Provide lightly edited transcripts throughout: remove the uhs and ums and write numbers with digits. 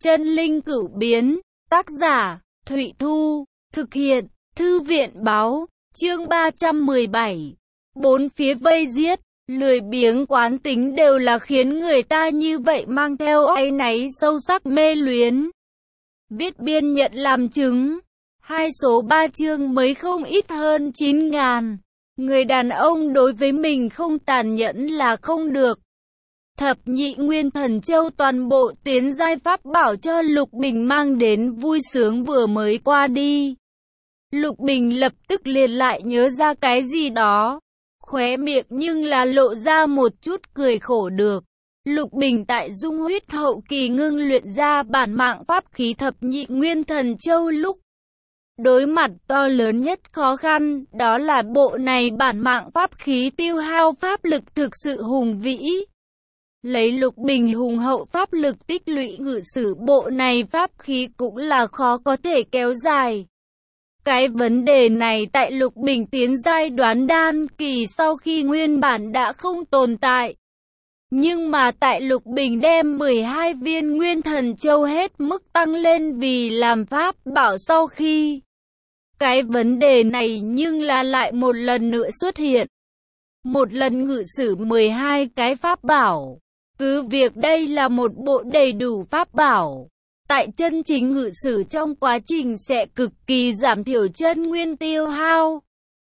Chân linh cửu biến, tác giả, Thụy Thu, thực hiện, Thư viện báo, chương 317. Bốn phía vây giết, lười biếng quán tính đều là khiến người ta như vậy mang theo áy náy sâu sắc mê luyến. Viết biên nhận làm chứng, hai số 3 chương mới không ít hơn 9.000. Người đàn ông đối với mình không tàn nhẫn là không được. Thập nhị nguyên thần châu toàn bộ tiến giai pháp bảo cho Lục Bình mang đến vui sướng vừa mới qua đi. Lục Bình lập tức liền lại nhớ ra cái gì đó, khóe miệng nhưng là lộ ra một chút cười khổ được. Lục Bình tại dung huyết hậu kỳ ngưng luyện ra bản mạng pháp khí thập nhị nguyên thần châu lúc đối mặt to lớn nhất khó khăn, đó là bộ này bản mạng pháp khí tiêu hao pháp lực thực sự hùng vĩ. Lấy Lục Bình hùng hậu pháp lực tích lũy ngự sử bộ này pháp khí cũng là khó có thể kéo dài. Cái vấn đề này tại Lục Bình tiến giai đoán đan kỳ sau khi nguyên bản đã không tồn tại. Nhưng mà tại Lục Bình đem 12 viên nguyên thần châu hết mức tăng lên vì làm pháp bảo sau khi, cái vấn đề này nhưng là lại một lần nữa xuất hiện. Một lần ngự sử 12 cái pháp bảo. Cứ việc đây là một bộ đầy đủ pháp bảo, tại chân chính ngự sử trong quá trình sẽ cực kỳ giảm thiểu chân nguyên tiêu hao.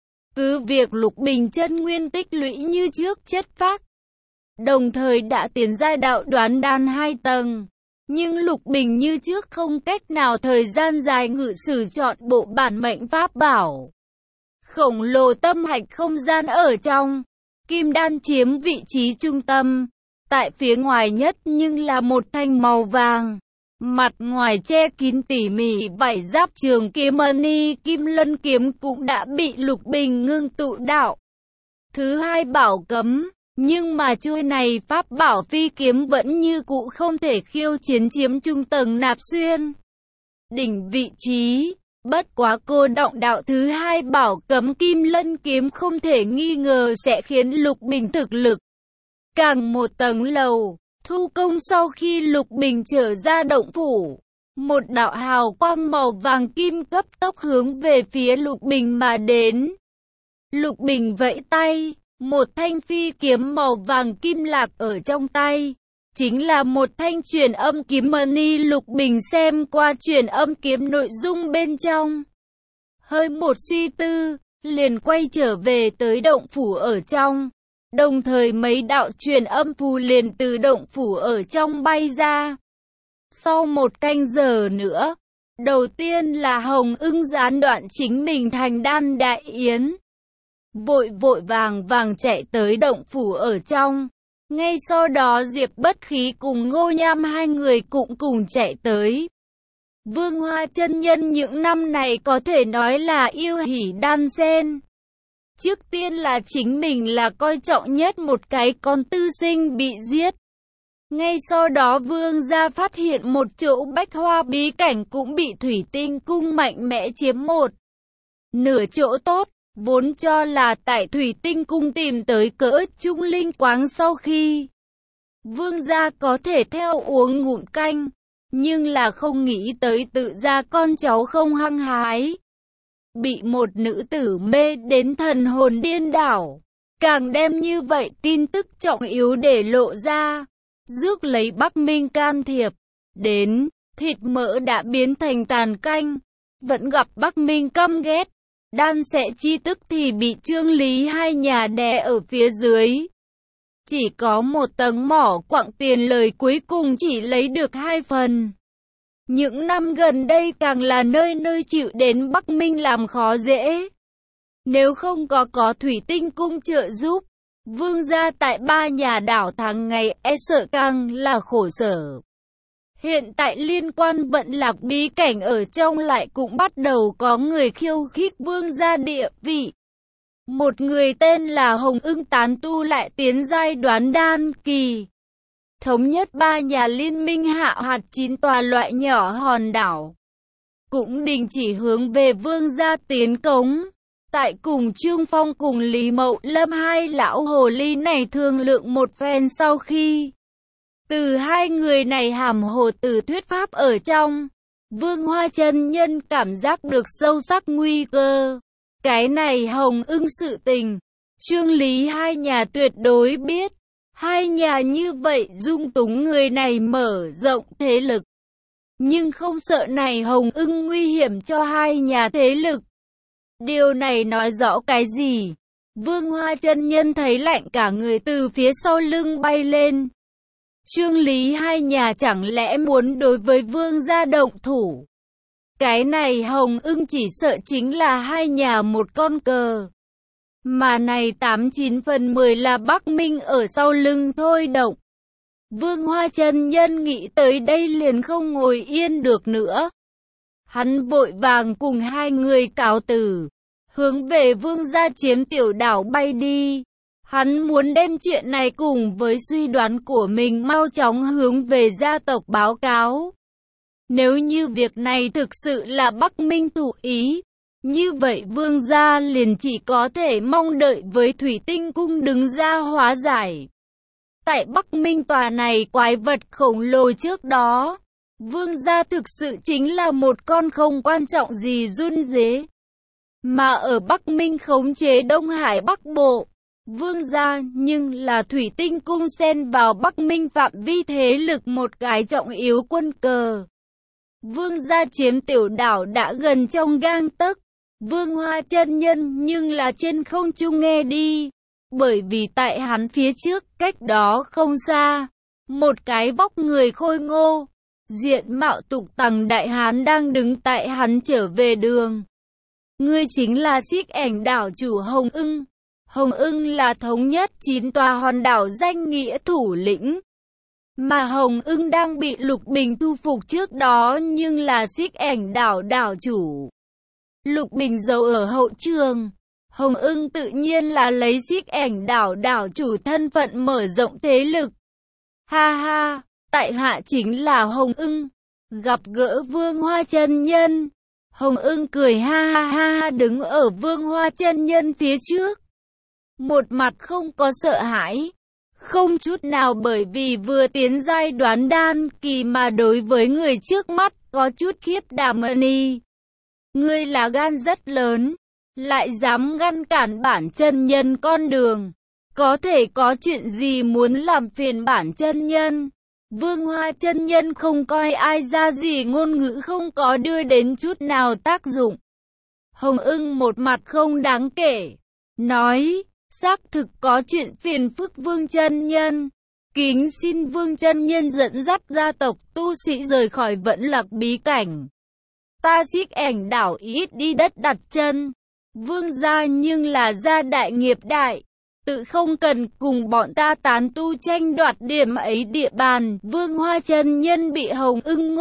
Cứ việc Lục Bình chân nguyên tích lũy như trước chất phác, đồng thời đã tiến giai đạo đoán đan 2 tầng, nhưng Lục Bình như trước không cách nào thời gian dài ngự sử chọn bộ bản mệnh pháp bảo. Khổng lồ tâm hạch không gian ở trong, kim đan chiếm vị trí trung tâm. Tại phía ngoài nhất nhưng là một thanh màu vàng, mặt ngoài che kín tỉ mỉ vảy giáp trường kiếm mani kim lân kiếm cũng đã bị Lục Bình ngưng tụ đạo. Thứ hai bảo cấm, nhưng mà chuôi này pháp bảo phi kiếm vẫn như cũ không thể khiêu chiến chiếm trung tầng nạp xuyên đỉnh vị trí. Bất quá cô động đạo thứ hai bảo cấm kim lân kiếm không thể nghi ngờ sẽ khiến Lục Bình thực lực càng một tầng lầu. Thu công sau khi Lục Bình trở ra động phủ, một đạo hào quang màu vàng kim cấp tốc hướng về phía Lục Bình mà đến. Lục Bình vẫy tay, một thanh phi kiếm màu vàng kim lạc ở trong tay, chính là một thanh truyền âm kiếm mani. Lục Bình xem qua truyền âm kiếm nội dung bên trong, hơi một suy tư, liền quay trở về tới động phủ ở trong. Đồng thời mấy đạo truyền âm phù liền từ động phủ ở trong bay ra. Sau một canh giờ nữa, đầu tiên là Hồng Ưng gián đoạn chính mình thành đan đại yến. Vội vàng chạy tới động phủ ở trong. Ngay sau đó Diệp Bất Khí cùng Ngô Nham hai người cũng cùng chạy tới. Vương Hoa chân nhân những năm này có thể nói là yêu hỉ đan sen. Trước tiên là chính mình là coi trọng nhất một cái con tư sinh bị giết. Ngay sau đó Vương gia phát hiện một chỗ bách hoa bí cảnh cũng bị Thủy Tinh Cung mạnh mẽ chiếm một nửa chỗ tốt. Vốn cho là tại Thủy Tinh Cung tìm tới cỡ trung linh quáng sau khi Vương gia có thể theo uống ngụm canh, nhưng là không nghĩ tới tự ra con cháu không hăng hái, bị một nữ tử mê đến thần hồn điên đảo, càng đem như vậy tin tức trọng yếu để lộ ra. Rước lấy Bắc Minh can thiệp, đến, thịt mỡ đã biến thành tàn canh, vẫn gặp Bắc Minh căm ghét. Đan sẽ chi tức thì bị Trương Lý hai nhà đè ở phía dưới. Chỉ có một tầng mỏ quặng tiền lời cuối cùng chỉ lấy được 2 phần. Những năm gần đây càng là nơi nơi chịu đến Bắc Minh làm khó dễ. Nếu không có Thủy Tinh Cung trợ giúp, Vương gia tại 3 nhà đảo tháng ngày e sợ càng là khổ sở. Hiện tại liên quan vận lạc bí cảnh ở trong lại cũng bắt đầu có người khiêu khích Vương gia địa vị. Một người tên là Hồng Ưng tán tu lại tiến giai đoán đan kỳ. Thống nhất 3 nhà liên minh hạ hạt 9 tòa loại nhỏ hòn đảo, cũng đình chỉ hướng về Vương gia tiến cống. Tại cùng Trương Phong cùng Lý Mậu Lâm hai lão hồ ly này thương lượng một phen sau khi Từ hai người này hàm hồ từ thuyết pháp ở trong, Vương Hoa chân nhân cảm giác được sâu sắc nguy cơ. Cái này Hồng Ưng sự tình, Trương Lý hai nhà tuyệt đối biết. Hai nhà như vậy dung túng người này mở rộng thế lực. Nhưng không sợ này Hồng Ưng nguy hiểm cho hai nhà thế lực. Điều này nói rõ cái gì? Vương Hoa chân nhân thấy lạnh cả người từ phía sau lưng bay lên. Trương Lý hai nhà chẳng lẽ muốn đối với Vương gia động thủ? Cái này Hồng Ưng chỉ sợ chính là hai nhà một con cờ. Mà này 89/10 là Bắc Minh ở sau lưng thôi động. Vương Hoa chân nhân nghĩ tới đây liền không ngồi yên được nữa. Hắn vội vàng cùng hai người cáo từ, hướng về Vương gia chiếm tiểu đảo bay đi. Hắn muốn đem chuyện này cùng với suy đoán của mình mau chóng hướng về gia tộc báo cáo. Nếu như việc này thực sự là Bắc Minh thủ ý, như vậy Vương gia liền chỉ có thể mong đợi với Thủy Tinh Cung đứng ra hóa giải. Tại Bắc Minh tòa này quái vật khổng lồ trước đó, Vương gia thực sự chính là một con không quan trọng gì run rế. Mà ở Bắc Minh khống chế Đông Hải Bắc Bộ, Vương gia nhưng là Thủy Tinh Cung xen vào Bắc Minh phạm vi thế lực một cái trọng yếu quân cờ. Vương gia chiếm tiểu đảo đã gần trong gang tấc. Vương Hoa chân nhân nhưng là trên không trung nghe đi. Bởi vì tại hắn phía trước, cách đó không xa, một cái vóc người khôi ngô, diện mạo tục tằng đại hán đang đứng tại hắn trở về đường. Ngươi chính là Xích Ảnh đảo chủ Hồng Ưng. Hồng Ưng là thống nhất 9 tòa hòn đảo danh nghĩa thủ lĩnh. Mà Hồng Ưng đang bị Lục Bình thu phục trước đó nhưng là Xích Ảnh đảo đảo chủ. Lục Bình giấu ở hậu trường. Hồng Ưng tự nhiên là lấy Xích Ảnh đảo đảo chủ thân phận mở rộng thế lực. Ha ha, tại hạ chính là Hồng Ưng. Gặp gỡ Vương Hoa chân nhân. Hồng Ưng cười ha ha ha đứng ở Vương Hoa chân nhân phía trước. Một mặt không có sợ hãi. Không chút nào bởi vì vừa tiến giai đoán đan kỳ mà đối với người trước mắt có chút khiếp đảm y. Ngươi là gan rất lớn, lại dám ngăn cản bản chân nhân con đường. Có thể có chuyện gì muốn làm phiền bản chân nhân? Vương Hoa chân nhân không coi ai ra gì, ngôn ngữ không có đưa đến chút nào tác dụng. Hồng Ưng một mặt không đáng kể, nói, xác thực có chuyện phiền phức Vương chân nhân. Kính xin Vương chân nhân dẫn dắt gia tộc tu sĩ rời khỏi Vẫn Lạc bí cảnh. Ta Xích Ảnh đảo ít đi đất đặt chân. Vương gia nhưng là gia đại nghiệp đại, tự không cần cùng bọn ta tán tu tranh đoạt điểm ấy địa bàn. Vương Hoa chân nhân bị Hồng Ưng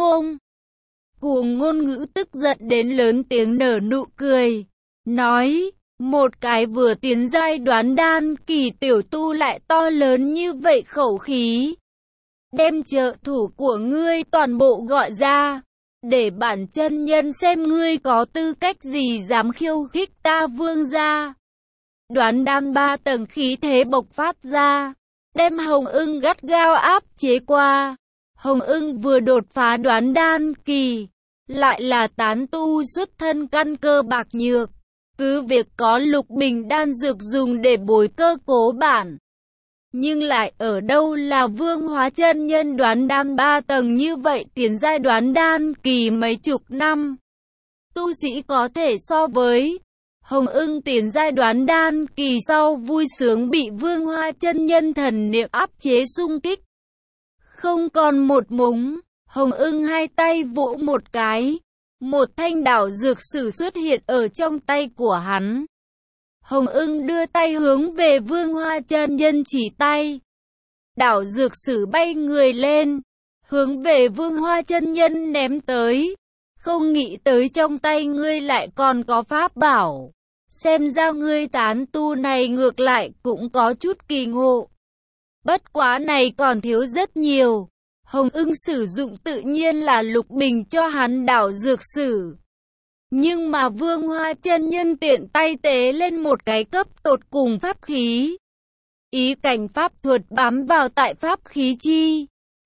cuồng ngôn ngữ tức giận đến lớn tiếng nở nụ cười, nói, một cái vừa tiến giai đoán đan kỳ tiểu tu lại to lớn như vậy khẩu khí. Đem trợ thủ của ngươi toàn bộ gọi ra, để bản chân nhân xem ngươi có tư cách gì dám khiêu khích ta Vương gia. Đoán đan 3 tầng khí thế bộc phát ra, đem Hồng Ưng gắt gao áp chế qua. Hồng Ưng vừa đột phá đoán đan kỳ, lại là tán tu xuất thân căn cơ bạc nhược. Cứ việc có Lục Bình đan dược dùng để bồi cơ cố bản, nhưng lại ở đâu là Vương Hóa chân nhân đoán đan 3 tầng như vậy, tiến giai đoán đan kỳ mấy chục năm. Tu sĩ có thể so với. Hồng Ưng tiến giai đoán đan kỳ sau vui sướng bị Vương Hoa chân nhân thần niệm áp chế xung kích. Không còn một mống, Hồng Ưng hai tay vỗ một cái, một thanh đảo dược sử xuất hiện ở trong tay của hắn. Hồng Ưng đưa tay hướng về Vương Hoa chân nhân chỉ tay. Đảo dược sử bay người lên, hướng về Vương Hoa chân nhân ném tới. Không nghĩ tới trong tay ngươi lại còn có pháp bảo. Xem ra ngươi tán tu này ngược lại cũng có chút kỳ ngộ. Bất quá này còn thiếu rất nhiều. Hồng Ưng sử dụng tự nhiên là Lục Bình cho hắn đảo dược sử. Nhưng mà Vương Hoa chân nhân tiện tay tế lên một cái cấp tột cùng pháp khí. Ý cảnh pháp thuật bám vào tại pháp khí chi,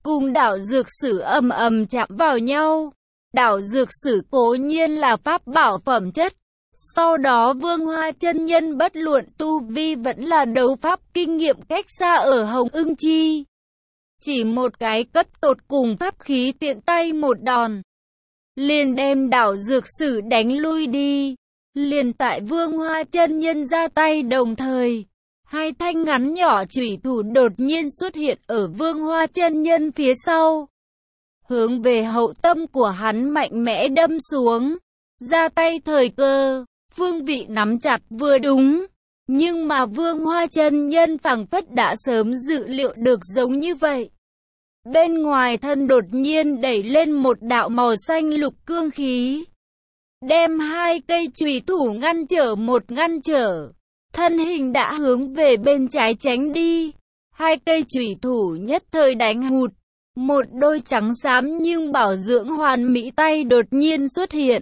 cùng đảo dược sử ầm ầm chạm vào nhau. Đảo dược sử cố nhiên là pháp bảo phẩm chất. Sau đó Vương Hoa chân nhân bất luận tu vi vẫn là đấu pháp kinh nghiệm cách xa ở Hồng Ưng Chi. Chỉ một cái cất tột cùng pháp khí tiện tay một đòn, liền đem đảo dược sử đánh lui đi. Liền tại Vương Hoa chân nhân ra tay đồng thời, hai thanh ngắn nhỏ chủy thủ đột nhiên xuất hiện ở Vương Hoa chân nhân phía sau, hướng về hậu tâm của hắn mạnh mẽ đâm xuống. Ra tay thời cơ, phương vị nắm chặt vừa đúng, nhưng mà Vương Hoa chân nhân phảng phất đã sớm dự liệu được giống như vậy. Bên ngoài thân đột nhiên đẩy lên một đạo màu xanh lục cương khí, đem hai cây chùy thủ ngăn trở, thân hình đã hướng về bên trái tránh đi. Hai cây chùy thủ nhất thời đánh hụt, một đôi trắng xám nhưng bảo dưỡng hoàn mỹ tay đột nhiên xuất hiện,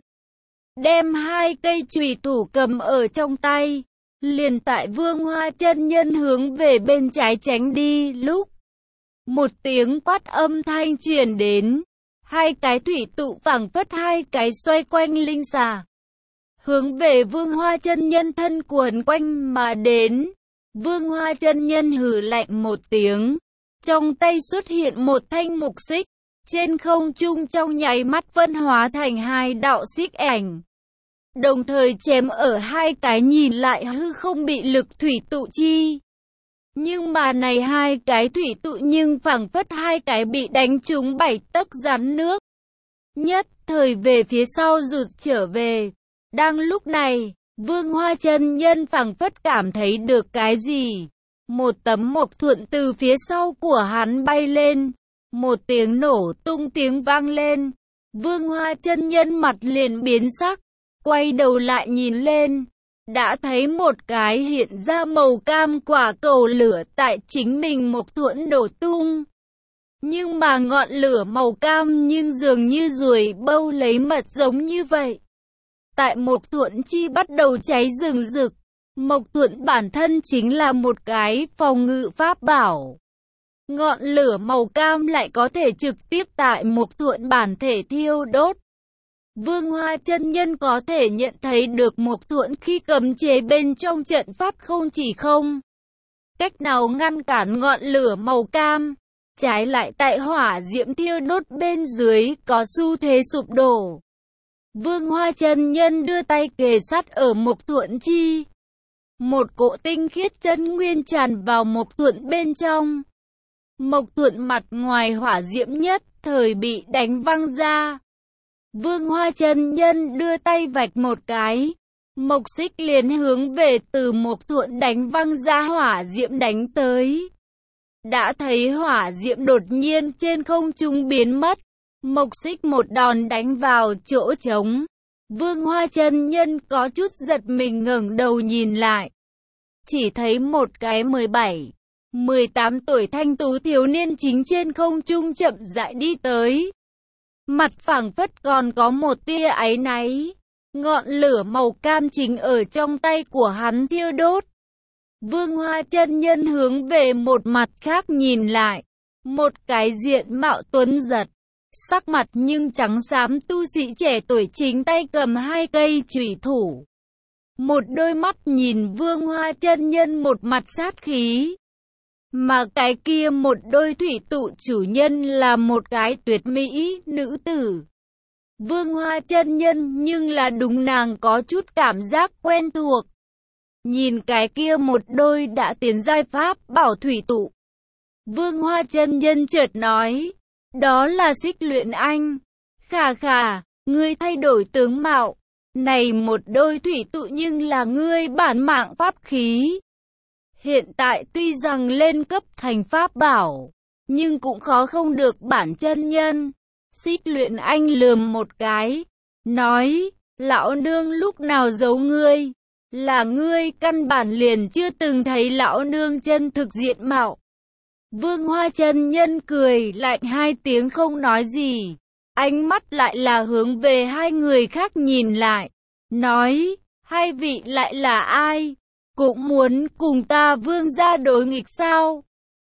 đem hai cây chùy thủ cầm ở trong tay. Liền tại Vương Hoa chân nhân hướng về bên trái tránh đi lúc, một tiếng quát âm thanh truyền đến, hai cái thủy tụ phảng phất hai cái xoay quanh linh xà, hướng về Vương Hoa chân nhân thân cuộn quanh mà đến. Vương Hoa chân nhân hừ lạnh một tiếng, trong tay xuất hiện một thanh mục xích, trên không trung trong nháy mắt phân hóa thành hai đạo xích ảnh, đồng thời chém ở hai cái nhìn lại hư không bị lực thủy tụ chi. Nhưng mà này hai cái thủy tụ nhưng phảng phất hai cái bị đánh trúng 7 tấc rắn nước, nhất thời về phía sau rụt trở về. Đang lúc này, Vương Hoa chân nhân phảng phất cảm thấy được cái gì. Một tấm mộc thuận từ phía sau của hắn bay lên, một tiếng nổ tung tiếng vang lên. Vương Hoa chân nhân mặt liền biến sắc, quay đầu lại nhìn lên, đã thấy một cái hiện ra màu cam quả cầu lửa tại chính mình mộc thuẫn đổ tung. Nhưng mà ngọn lửa màu cam nhưng dường như ruồi bâu lấy mật giống như vậy. Tại mộc thuẫn chi bắt đầu cháy rừng rực. Mộc thuẫn bản thân chính là một cái phòng ngự pháp bảo. Ngọn lửa màu cam lại có thể trực tiếp tại mộc thuẫn bản thể thiêu đốt. Vương Hoa chân nhân có thể nhận thấy được mộc thuẫn khi cấm chế bên trong trận pháp không chỉ không cách nào ngăn cản ngọn lửa màu cam, trái lại tại hỏa diễm thiêu đốt bên dưới có xu thế sụp đổ. Vương Hoa chân nhân đưa tay kề sát ở mộc thuẫn chi, một cỗ tinh khiết chân nguyên tràn vào mộc thuẫn bên trong. Mộc thuẫn mặt ngoài hỏa diễm nhất thời bị đánh văng ra. Vương Hoa chân nhân đưa tay vạch một cái, mộc xích liền hướng về từ mộc thuẫn đánh văng ra hỏa diễm đánh tới. Đã thấy hỏa diễm đột nhiên trên không trung biến mất, mộc xích một đòn đánh vào chỗ trống. Vương Hoa chân nhân có chút giật mình ngẩng đầu nhìn lại, chỉ thấy một cái 17, 18 tuổi thanh tú thiếu niên chính trên không trung chậm rãi đi tới. Mặt phảng phất còn có một tia áy náy, ngọn lửa màu cam chính ở trong tay của hắn thiêu đốt. Vương Hoa chân nhân hướng về một mặt khác nhìn lại, một cái diện mạo tuấn giật, sắc mặt nhưng trắng xám tu sĩ trẻ tuổi chính tay cầm hai cây chùy thủ. Một đôi mắt nhìn Vương Hoa chân nhân một mặt sát khí. Mà cái kia một đôi thủy tụ chủ nhân là một cái tuyệt mỹ nữ tử. Vương Hoa chân nhân nhưng là đúng nàng có chút cảm giác quen thuộc. Nhìn cái kia một đôi đã tiến giai pháp bảo thủy tụ, Vương Hoa chân nhân chợt nói, đó là Xích Luyện Anh. Khà khà, ngươi thay đổi tướng mạo, này một đôi thủy tụ nhưng là ngươi bản mạng pháp khí. Hiện tại tuy rằng lên cấp thành pháp bảo, nhưng cũng khó không được bản chân nhân. Xích Luyện Anh lườm một cái, nói, lão nương lúc nào giấu ngươi, là ngươi căn bản liền chưa từng thấy lão nương chân thực diện mạo. Vương Hoa chân nhân cười lạnh hai tiếng không nói gì, ánh mắt lại là hướng về hai người khác nhìn lại, nói, hai vị lại là ai? Cũng muốn cùng ta Vương gia đối nghịch sao?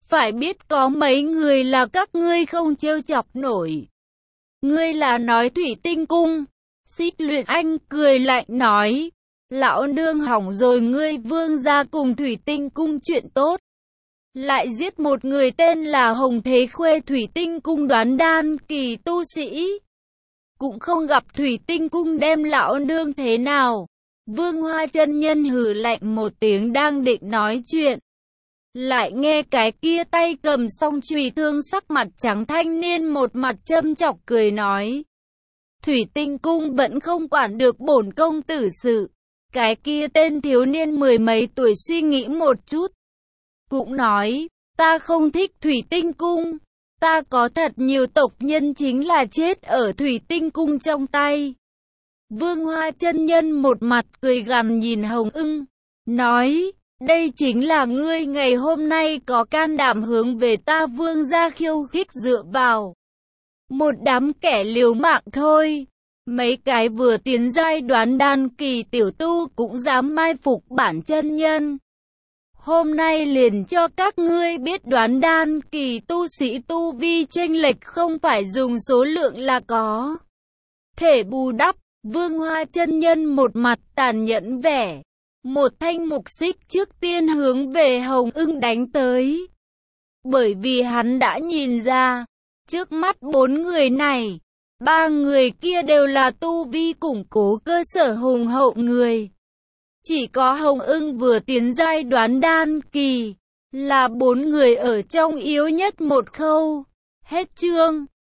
Phải biết có mấy người là các ngươi không trêu chọc nổi. Ngươi là nói Thủy Tinh Cung. Xích Luyện Anh cười lạnh nói. Lão nương hỏng rồi, ngươi Vương gia cùng Thủy Tinh Cung chuyện tốt. Lại giết một người tên là Hồng Thế Khuê, Thủy Tinh Cung Đoán Đan kỳ tu sĩ. Cũng không gặp Thủy Tinh Cung đem lão nương thế nào. Vương Hoa chân nhân hừ lạnh một tiếng đang định nói chuyện. Lại nghe cái kia tay cầm song chùy thương sắc mặt trắng thanh niên một mặt châm chọc cười nói. Thủy Tinh Cung vẫn không quản được bổn công tử sự. Cái kia tên thiếu niên mười mấy tuổi suy nghĩ một chút. Cũng nói, ta không thích Thủy Tinh Cung. Ta có thật nhiều tộc nhân chính là chết ở Thủy Tinh Cung trong tay. Vương Hoa chân nhân một mặt cười gằn nhìn Hồng Ưng. Nói, đây chính là ngươi ngày hôm nay có can đảm hướng về ta Vương gia khiêu khích dựa vào. Một đám kẻ liều mạng thôi. Mấy cái vừa tiến giai Đoán Đan kỳ tiểu tu cũng dám mai phục bản chân nhân. Hôm nay liền cho các ngươi biết Đoán Đan kỳ tu sĩ tu vi chênh lệch không phải dùng số lượng là có thể bù đắp. Vương Hoa chân nhân một mặt tàn nhẫn vẻ. Một thanh mục xích trước tiên hướng về Hồng Ưng đánh tới. Bởi vì hắn đã nhìn ra, trước mắt 4 người này, 3 người kia đều là tu vi củng cố cơ sở hùng hậu người. Chỉ có Hồng Ưng vừa tiến giai Đoán Đan kỳ, là 4 người ở trong yếu nhất một khâu. Hết chương.